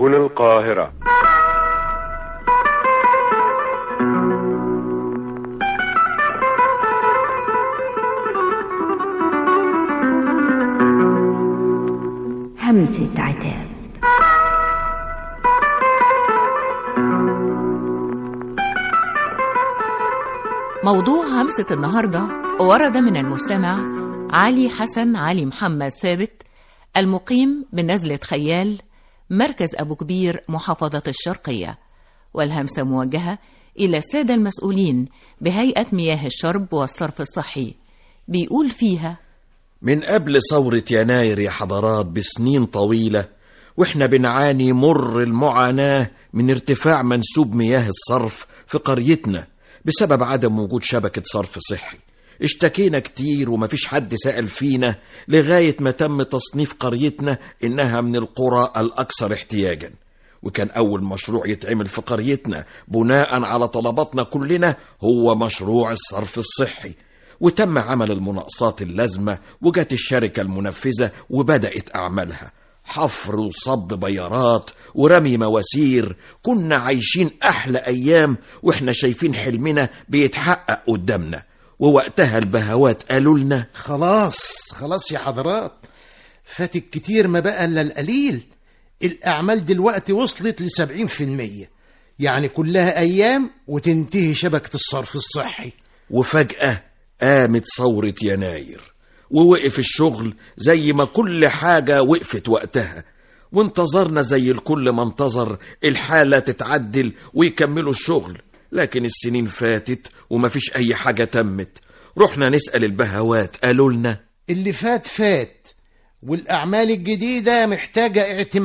هنا القاهرة. همسة عتاب. موضوع همسة النهاردة ورد من المستمع علي حسن علي محمد ثابت، المقيم بنزلة خيال، مركز أبو كبير، محافظة الشرقية، والهمسة موجهة إلى السادة المسؤولين بهيئة مياه الشرب والصرف الصحي. بيقول فيها: من قبل ثورة يناير يا حضرات بسنين طويلة وإحنا بنعاني مر المعاناة من ارتفاع منسوب مياه الصرف في قريتنا بسبب عدم وجود شبكة صرف صحي. اشتكينا كتير ومفيش حد سأل فينا لغاية ما تم تصنيف قريتنا إنها من القرى الأكثر احتياجا، وكان أول مشروع يتعمل في قريتنا بناء على طلباتنا كلنا هو مشروع الصرف الصحي، وتم عمل المناقصات اللازمة وجت الشركة المنفذة وبدأت أعمالها، حفر وصب بيارات ورمي مواسير. كنا عايشين أحلى أيام وإحنا شايفين حلمنا بيتحقق قدامنا. ووقتها البهوات قالوا لنا: خلاص يا حضرات، فاتك كتير ما بقى إلا القليل. الأعمال دلوقتي وصلت ل70%، يعني كلها أيام وتنتهي شبكة الصرف الصحي. وفجأة قامت ثورة يناير ووقف الشغل زي ما كل حاجة وقفت وقتها، وانتظرنا زي الكل ما انتظر الحالة تتعدل ويكملوا الشغل. لكن السنين فاتت ومفيش أي حاجة تمت. رحنا نسأل البهوات قالوا لنا: اللي فات، والأعمال الجديدة محتاجة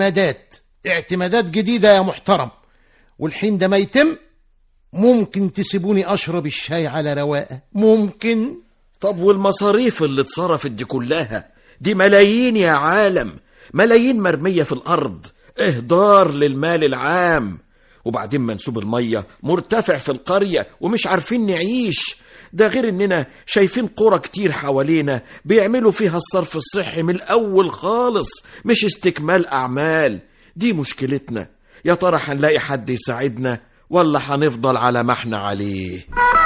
اعتمادات جديدة يا محترم، والحين ده ما يتم ممكن تسيبوني أشرب الشاي على رواقة، ممكن. طب والمصاريف اللي اتصرفت دي كلها، دي ملايين يا عالم، ملايين مرمية في الأرض، إهدار للمال العام. وبعدين منسوب المية مرتفع في القرية ومش عارفين نعيش. ده غير إننا شايفين قرى كتير حوالينا بيعملوا فيها الصرف الصحي من الأول خالص، مش استكمال أعمال. دي مشكلتنا. يا ترى هنلاقي حد يساعدنا ولا هنفضل على ما احنا عليه؟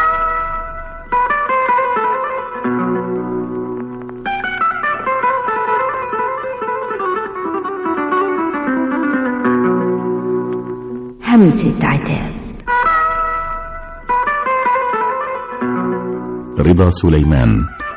همسة عتاب. رضا سليمان.